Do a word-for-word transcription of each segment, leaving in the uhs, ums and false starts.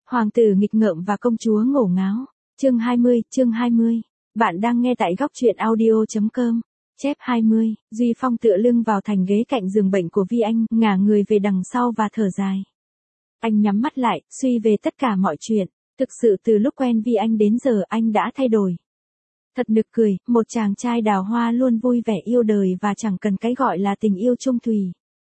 Hoàng tử nghịch ngợm và công chúa ngổ ngáo. Chương hai mươi, chương hai mươi. Bạn đang nghe tại góc truyện audio chấm com. Chép hai mươi, Duy Phong tựa lưng vào thành ghế cạnh giường bệnh của Vi Anh, ngả người về đằng sau và thở dài. Anh nhắm mắt lại, suy về tất cả mọi chuyện. Thực sự từ lúc quen Vi Anh đến giờ anh đã thay đổi. Thật nực cười, một chàng trai đào hoa luôn vui vẻ yêu đời và chẳng cần cái gọi là tình yêu chung thủy.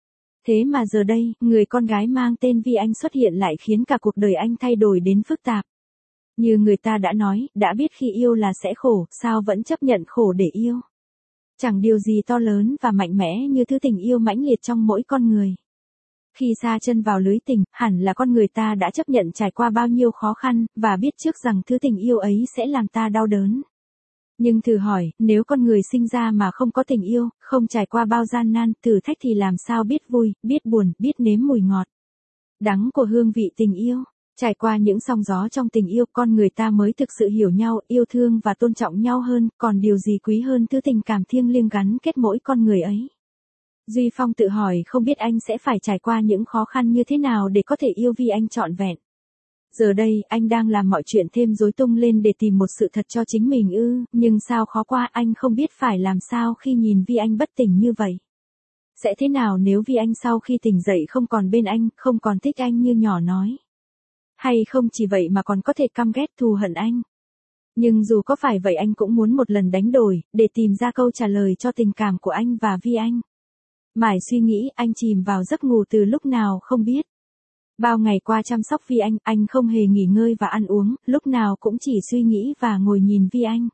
Thế mà giờ đây, người con gái mang tên Vi Anh xuất hiện lại khiến cả cuộc đời anh thay đổi đến phức tạp. Như người ta đã nói, đã biết khi yêu là sẽ khổ, sao vẫn chấp nhận khổ để yêu. Chẳng điều gì to lớn và mạnh mẽ như thứ tình yêu mãnh liệt trong mỗi con người. Khi sa chân vào lưới tình, hẳn là con người ta đã chấp nhận trải qua bao nhiêu khó khăn, và biết trước rằng thứ tình yêu ấy sẽ làm ta đau đớn. Nhưng thử hỏi, nếu con người sinh ra mà không có tình yêu, không trải qua bao gian nan, thử thách thì làm sao biết vui, biết buồn, biết nếm mùi ngọt, đắng của hương vị tình yêu. Trải qua những sóng gió trong tình yêu, con người ta mới thực sự hiểu nhau, yêu thương và tôn trọng nhau hơn, còn điều gì quý hơn thứ tình cảm thiêng liêng gắn kết mỗi con người ấy. Duy Phong tự hỏi không biết anh sẽ phải trải qua những khó khăn như thế nào để có thể yêu Vi Anh trọn vẹn. Giờ đây, anh đang làm mọi chuyện thêm rối tung lên để tìm một sự thật cho chính mình ư, nhưng sao khó qua, anh không biết phải làm sao khi nhìn Vi Anh bất tỉnh như vậy. Sẽ thế nào nếu Vi Anh sau khi tỉnh dậy không còn bên anh, không còn thích anh như nhỏ nói. Hay không chỉ vậy mà còn có thể căm ghét thù hận anh. Nhưng dù có phải vậy anh cũng muốn một lần đánh đổi, để tìm ra câu trả lời cho tình cảm của anh và Vi Anh. Mãi suy nghĩ, anh chìm vào giấc ngủ từ lúc nào không biết. Bao ngày qua chăm sóc Vi Anh, anh không hề nghỉ ngơi và ăn uống, lúc nào cũng chỉ suy nghĩ và ngồi nhìn Vi Anh.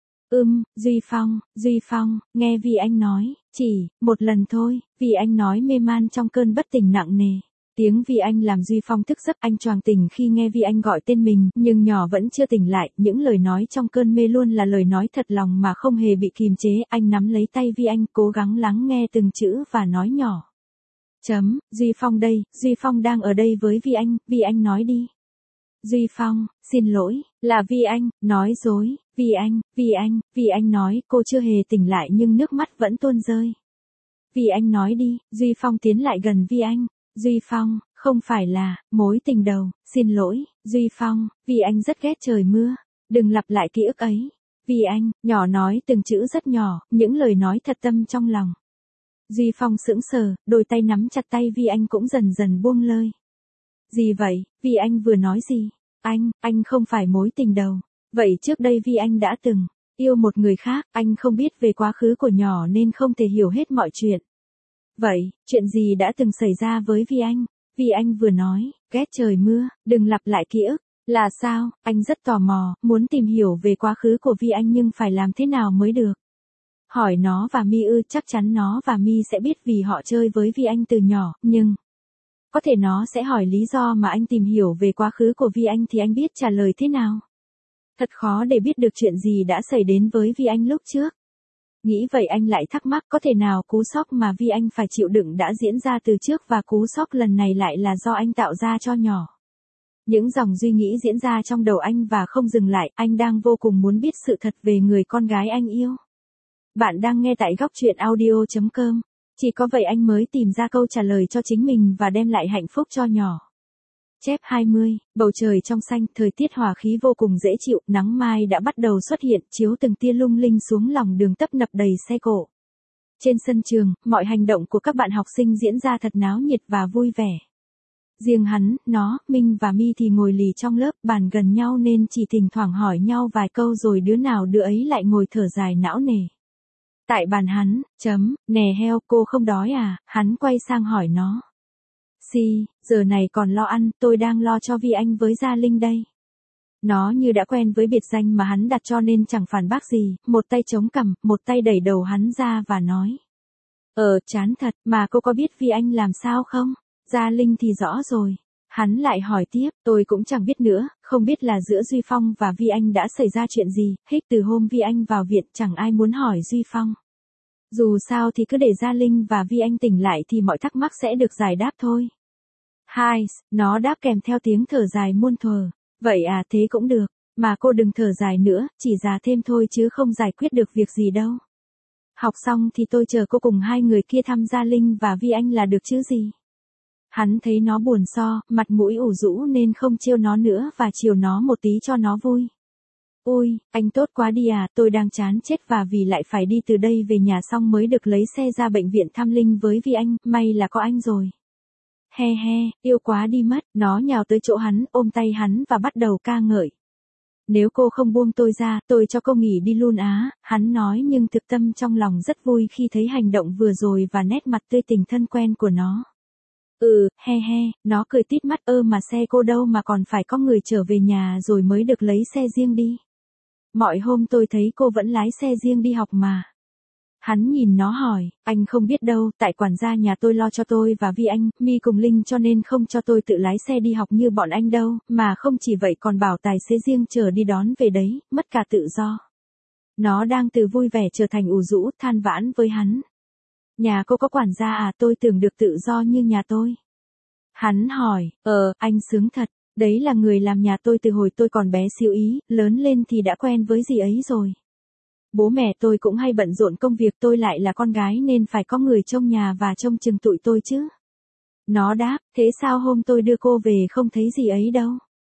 Ưm, Duy Phong, Duy Phong, nghe Vi Anh nói, chỉ, một lần thôi, Vi Anh nói mê man trong cơn bất tỉnh nặng nề. Tiếng Vi Anh làm Duy Phong thức giấc, anh choàng tỉnh khi nghe Vi Anh gọi tên mình, nhưng nhỏ vẫn chưa tỉnh lại, những lời nói trong cơn mê luôn là lời nói thật lòng mà không hề bị kìm chế, anh nắm lấy tay Vi Anh, cố gắng lắng nghe từng chữ và nói nhỏ. Chấm, Duy Phong đây, Duy Phong đang ở đây với Vi Anh, Vi Anh nói đi. Duy Phong, xin lỗi, là Vi Anh, nói dối, Vi Anh, Vi Anh, Vi Anh nói, cô chưa hề tỉnh lại nhưng nước mắt vẫn tuôn rơi. Vi Anh nói đi, Duy Phong tiến lại gần Vi Anh. Duy Phong, không phải là, mối tình đầu, xin lỗi, Duy Phong, Vi Anh rất ghét trời mưa, đừng lặp lại ký ức ấy. Vi Anh, nhỏ nói từng chữ rất nhỏ, những lời nói thật tâm trong lòng. Duy Phong sững sờ, đôi tay nắm chặt tay Vi Anh cũng dần dần buông lơi. Gì vậy, Vi Anh vừa nói gì? Anh, anh không phải mối tình đầu. Vậy trước đây Vi Anh đã từng yêu một người khác, anh không biết về quá khứ của nhỏ nên không thể hiểu hết mọi chuyện. Vậy, chuyện gì đã từng xảy ra với Vi Anh? Vi Anh vừa nói, ghét trời mưa, đừng lặp lại ký ức. Là sao? Anh rất tò mò, muốn tìm hiểu về quá khứ của Vi Anh nhưng phải làm thế nào mới được. Hỏi nó và Mi ư, chắc chắn nó và Mi sẽ biết vì họ chơi với Vi Anh từ nhỏ, nhưng có thể nó sẽ hỏi lý do mà anh tìm hiểu về quá khứ của Vi Anh thì anh biết trả lời thế nào. Thật khó để biết được chuyện gì đã xảy đến với Vi Anh lúc trước. Nghĩ vậy anh lại thắc mắc có thể nào cú sốc mà Vi Anh phải chịu đựng đã diễn ra từ trước và cú sốc lần này lại là do anh tạo ra cho nhỏ. Những dòng suy nghĩ diễn ra trong đầu anh và không dừng lại, anh đang vô cùng muốn biết sự thật về người con gái anh yêu. Bạn đang nghe tại góc truyện audio chấm com. Chỉ có vậy anh mới tìm ra câu trả lời cho chính mình và đem lại hạnh phúc cho nhỏ. Chép hai mươi, bầu trời trong xanh, thời tiết hòa khí vô cùng dễ chịu, nắng mai đã bắt đầu xuất hiện, chiếu từng tia lung linh xuống lòng đường tấp nập đầy xe cộ. Trên sân trường, mọi hành động của các bạn học sinh diễn ra thật náo nhiệt và vui vẻ. Riêng hắn, nó, Minh và Mi thì ngồi lì trong lớp, bàn gần nhau nên chỉ thỉnh thoảng hỏi nhau vài câu rồi đứa nào đứa ấy lại ngồi thở dài não nề. Tại bàn hắn, chấm, nè heo, cô không đói à, hắn quay sang hỏi nó. Si, giờ này còn lo ăn, tôi đang lo cho Vi Anh với Gia Linh đây. Nó như đã quen với biệt danh mà hắn đặt cho nên chẳng phản bác gì, một tay chống cằm, một tay đẩy đầu hắn ra và nói. Ờ, chán thật, mà cô có biết Vi Anh làm sao không? Gia Linh thì rõ rồi. Hắn lại hỏi tiếp, tôi cũng chẳng biết nữa, không biết là giữa Duy Phong và Vi Anh đã xảy ra chuyện gì, hích từ hôm Vi Anh vào viện chẳng ai muốn hỏi Duy Phong. Dù sao thì cứ để Gia Linh và Vi Anh tỉnh lại thì mọi thắc mắc sẽ được giải đáp thôi. Hai, nó đáp kèm theo tiếng thở dài muôn thuở. Vậy à, thế cũng được, mà cô đừng thở dài nữa, chỉ già thêm thôi chứ không giải quyết được việc gì đâu. Học xong thì tôi chờ cô cùng hai người kia thăm Gia Linh và Vi Anh là được chứ gì. Hắn thấy nó buồn so, mặt mũi ủ rũ nên không trêu nó nữa và chiều nó một tí cho nó vui. Ôi, anh tốt quá đi à, tôi đang chán chết và vì lại phải đi từ đây về nhà xong mới được lấy xe ra bệnh viện thăm Linh với Vi Anh, may là có anh rồi. He he, yêu quá đi mất, nó nhào tới chỗ hắn, ôm tay hắn và bắt đầu ca ngợi. Nếu cô không buông tôi ra, tôi cho cô nghỉ đi luôn á, hắn nói nhưng thực tâm trong lòng rất vui khi thấy hành động vừa rồi và nét mặt tươi tình thân quen của nó. Ừ, he he, nó cười tít mắt ơ mà xe cô đâu mà còn phải có người trở về nhà rồi mới được lấy xe riêng đi. Mọi hôm tôi thấy cô vẫn lái xe riêng đi học mà. Hắn nhìn nó hỏi, anh không biết đâu, tại quản gia nhà tôi lo cho tôi và Vi Anh, Mi cùng Linh cho nên không cho tôi tự lái xe đi học như bọn anh đâu, mà không chỉ vậy còn bảo tài xế riêng chờ đi đón về đấy, mất cả tự do. Nó đang từ vui vẻ trở thành ủ rũ, than vãn với hắn. Nhà cô có quản gia à, tôi tưởng được tự do như nhà tôi. Hắn hỏi, ờ, anh sướng thật, đấy là người làm nhà tôi từ hồi tôi còn bé xíu ý, lớn lên thì đã quen với dì ấy rồi. Bố mẹ tôi cũng hay bận rộn công việc, tôi lại là con gái nên phải có người trông nhà và trông chừng tụi tôi chứ. Nó đáp, thế sao hôm tôi đưa cô về không thấy gì ấy đâu?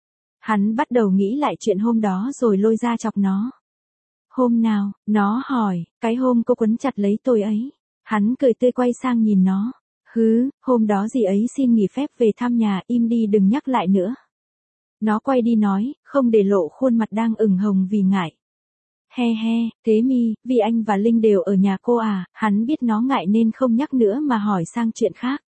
Hắn bắt đầu nghĩ lại chuyện hôm đó rồi lôi ra chọc nó. Hôm nào, nó hỏi, cái hôm cô quấn chặt lấy tôi ấy. Hắn cười tươi quay sang nhìn nó. Hứ, hôm đó dì ấy xin nghỉ phép về thăm nhà, im đi đừng nhắc lại nữa. Nó quay đi nói, không để lộ khuôn mặt đang ửng hồng vì ngại. He he, thế Mi, Vi Anh và Linh đều ở nhà cô à, hắn biết nó ngại nên không nhắc nữa mà hỏi sang chuyện khác.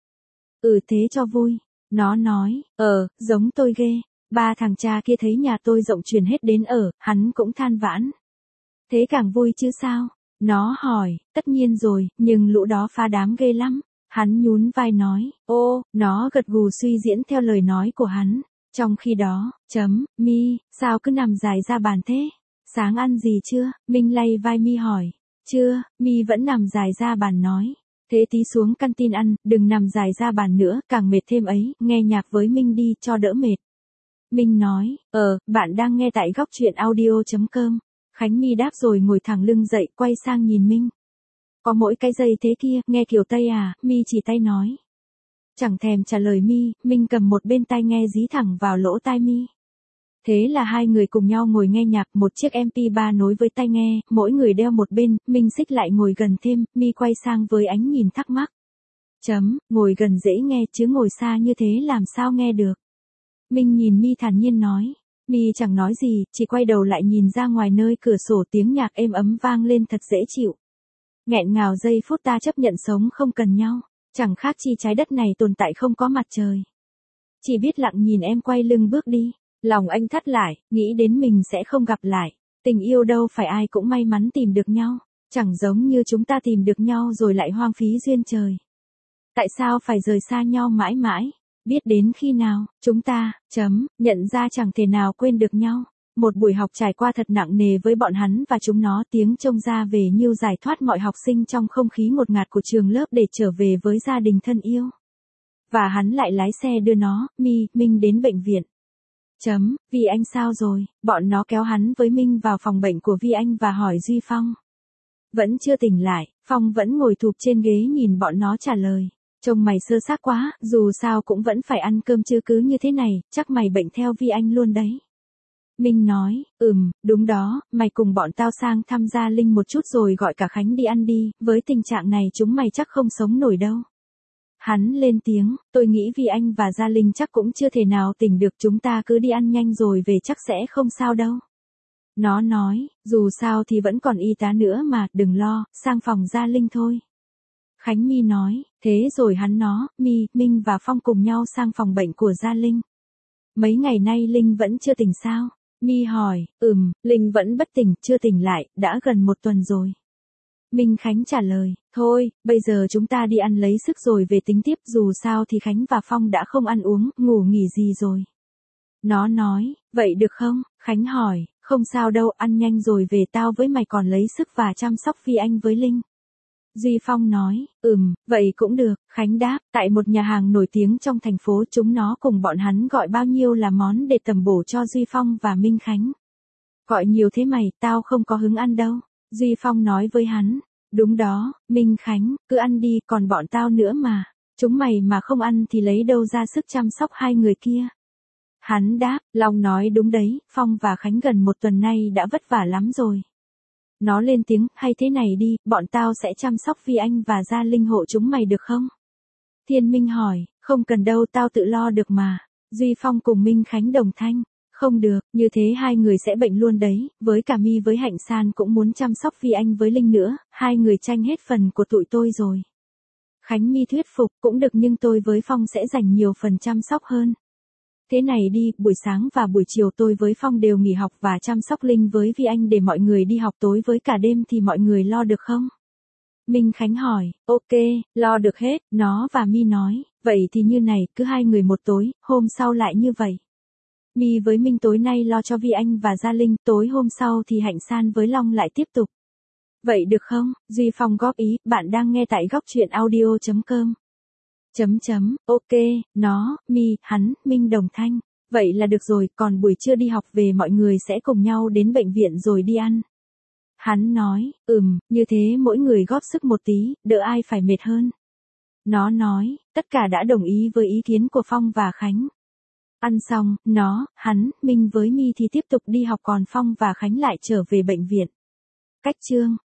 Ừ thế cho vui. Nó nói, ờ, giống tôi ghê. Ba thằng cha kia thấy nhà tôi rộng truyền hết đến ở, hắn cũng than vãn. Thế càng vui chứ sao? Nó hỏi, tất nhiên rồi, nhưng lũ đó phá đám ghê lắm. Hắn nhún vai nói, ô, nó gật gù suy diễn theo lời nói của hắn. Trong khi đó, chấm, Mi, sao cứ nằm dài ra bàn thế? Sáng ăn gì chưa? Minh lay vai Mi hỏi. Chưa, Mi vẫn nằm dài ra bàn nói. Thế tí xuống căn tin ăn, đừng nằm dài ra bàn nữa, càng mệt thêm ấy, nghe nhạc với Minh đi cho đỡ mệt. Minh nói, ờ, bạn đang nghe tại góc truyện audio.com. Khánh Mi đáp rồi ngồi thẳng lưng dậy, quay sang nhìn Minh. Có mỗi cái dây thế kia, nghe kiểu Tây à, Mi chỉ tay nói. Chẳng thèm trả lời Mi, Minh cầm một bên tai nghe dí thẳng vào lỗ tai Mi. Thế là hai người cùng nhau ngồi nghe nhạc, một chiếc em pê ba nối với tai nghe, mỗi người đeo một bên, Minh xích lại ngồi gần thêm, Mi quay sang với ánh nhìn thắc mắc. Chấm, ngồi gần dễ nghe chứ ngồi xa như thế làm sao nghe được. Minh nhìn Mi thản nhiên nói. Mi chẳng nói gì, chỉ quay đầu lại nhìn ra ngoài nơi cửa sổ tiếng nhạc êm ấm vang lên thật dễ chịu. Nghẹn ngào giây phút ta chấp nhận sống không cần nhau, chẳng khác chi trái đất này tồn tại không có mặt trời. Chỉ biết lặng nhìn em quay lưng bước đi, lòng anh thắt lại, nghĩ đến mình sẽ không gặp lại. Tình yêu đâu phải ai cũng may mắn tìm được nhau, chẳng giống như chúng ta tìm được nhau rồi lại hoang phí duyên trời. Tại sao phải rời xa nhau mãi mãi? Biết đến khi nào, chúng ta, chấm, nhận ra chẳng thể nào quên được nhau. Một buổi học trải qua thật nặng nề với bọn hắn và chúng nó, tiếng trông ra về như giải thoát mọi học sinh trong không khí ngột ngạt của trường lớp để trở về với gia đình thân yêu. Và hắn lại lái xe đưa nó, Mi, Minh đến bệnh viện. Chấm, Vi Anh sao rồi? Bọn nó kéo hắn với Minh vào phòng bệnh của Vi Anh và hỏi Duy Phong. Vẫn chưa tỉnh lại, Phong vẫn ngồi thụp trên ghế nhìn bọn nó trả lời. Trông mày sơ xác quá, dù sao cũng vẫn phải ăn cơm chứ cứ như thế này, chắc mày bệnh theo Vi Anh luôn đấy. Minh nói, ừm, đúng đó, mày cùng bọn tao sang thăm Gia Linh một chút rồi gọi cả Khánh đi ăn đi, với tình trạng này chúng mày chắc không sống nổi đâu. Hắn lên tiếng, tôi nghĩ Vi Anh và Gia Linh chắc cũng chưa thể nào tỉnh được, chúng ta cứ đi ăn nhanh rồi về chắc sẽ không sao đâu. Nó nói, dù sao thì vẫn còn y tá nữa mà, đừng lo, sang phòng Gia Linh thôi. Khánh Mi nói, thế rồi hắn nó, Mi, Minh và Phong cùng nhau sang phòng bệnh của Gia Linh. Mấy ngày nay Linh vẫn chưa tỉnh sao? Mi hỏi, ừm, Linh vẫn bất tỉnh, chưa tỉnh lại, đã gần một tuần rồi. Minh Khánh trả lời, thôi, bây giờ chúng ta đi ăn lấy sức rồi về tính tiếp, dù sao thì Khánh và Phong đã không ăn uống, ngủ nghỉ gì rồi. Nó nói, vậy được không? Khánh hỏi, không sao đâu, ăn nhanh rồi về tao với mày còn lấy sức và chăm sóc Vi Anh với Linh. Duy Phong nói, ừm, vậy cũng được, Khánh đáp, tại một nhà hàng nổi tiếng trong thành phố chúng nó cùng bọn hắn gọi bao nhiêu là món để tầm bổ cho Duy Phong và Minh Khánh. Gọi nhiều thế mày, tao không có hứng ăn đâu. Duy Phong nói với hắn, đúng đó, Minh Khánh, cứ ăn đi, còn bọn tao nữa mà. Chúng mày mà không ăn thì lấy đâu ra sức chăm sóc hai người kia. Hắn đáp, Long nói đúng đấy, Phong và Khánh gần một tuần nay đã vất vả lắm rồi. Nó lên tiếng, hay thế này đi, bọn tao sẽ chăm sóc Vi Anh và Gia Linh hộ chúng mày được không? Thiên Minh hỏi, không cần đâu, tao tự lo được mà. Duy Phong cùng Minh Khánh đồng thanh, không được, như thế hai người sẽ bệnh luôn đấy, với cả Mi với Hạnh San cũng muốn chăm sóc Vi Anh với Linh nữa, hai người tranh hết phần của tụi tôi rồi. Khánh Mi thuyết phục, cũng được nhưng tôi với Phong sẽ dành nhiều phần chăm sóc hơn. Thế này đi, buổi sáng và buổi chiều tôi với Phong đều nghỉ học và chăm sóc Linh với Vi Anh để mọi người đi học, tối với cả đêm thì mọi người lo được không? Minh Khánh hỏi, ok, lo được hết, nó và Mi nói, vậy thì như này, cứ hai người một tối, hôm sau lại như vậy. Mi với Minh tối nay lo cho Vi Anh và Gia Linh, tối hôm sau thì Hạnh San với Long lại tiếp tục. Vậy được không? Duy Phong góp ý, bạn đang nghe tại góc truyện audio chấm com. Chấm chấm, ok, nó, Mi, hắn, Minh đồng thanh. Vậy là được rồi, còn buổi trưa đi học về mọi người sẽ cùng nhau đến bệnh viện rồi đi ăn. Hắn nói, ừm, như thế mỗi người góp sức một tí, đỡ ai phải mệt hơn. Nó nói, tất cả đã đồng ý với ý kiến của Phong và Khánh. Ăn xong, nó, hắn, Minh với Mi thì tiếp tục đi học còn Phong và Khánh lại trở về bệnh viện. Cách chương